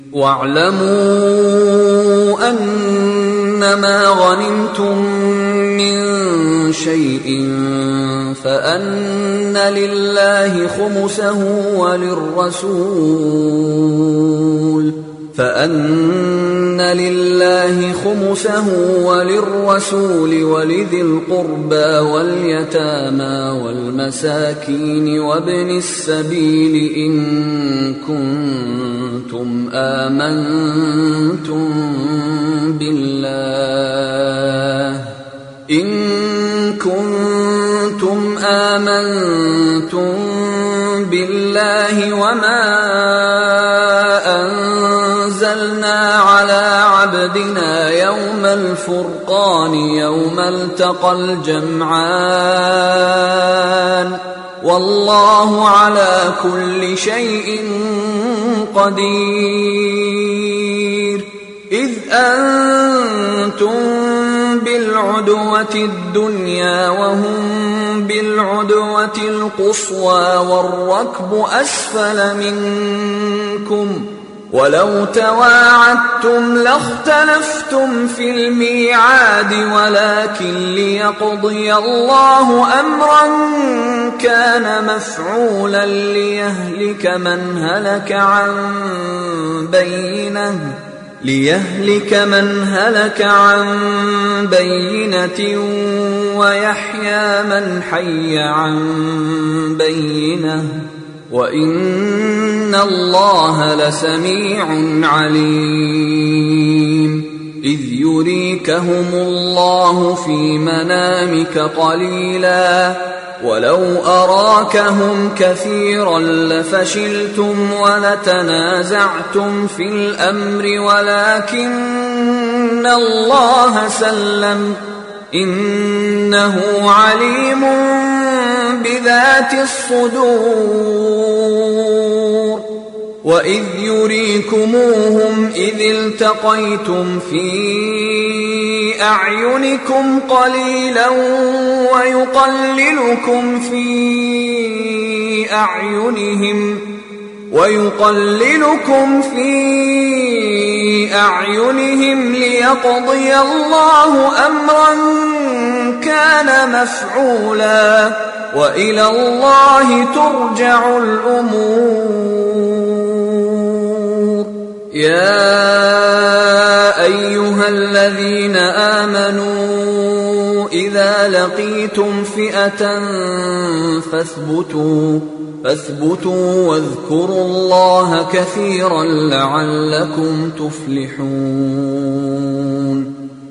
واعلموا أنما غنمتم من شيء فأن لله خمسه وللرسول ولذي القربى واليتامى والمساكين وابن السبيل إن كنتم آمنتم بالله وما أنزلنا على عبدنا يوم الفرقان يوم التقى الجمعان والله على كل شيء قدير. إذ أنتم بالعدوة الدنيا وهم بالعدوة القصوى والركب أسفل منكم ولو تواعدتم لاختلفتم في الميعاد ولكن ليقضي الله أمرا كان مفعولا ليهلك من هلك عن بينة ويحيى من حي عن بينة وإن الله لسميع عليم. إذ يريكهم الله في منامك قليلا ولو أراكهم كثيرا لفشلتم ولتنازعتم في الأمر ولكن الله سلم إنه عليم بذات الصدور. وإذ يريكموهم إذ التقيتم في أعينكم قليلا ويقللكم في أعينهم ليقضي الله أمرا كان مفعولا وإلى الله ترجع الأمور. يا أيها الذين آمنوا إذا لقيتم فئة فاثبتوا واذكروا الله كثيرا لعلكم تفلحون.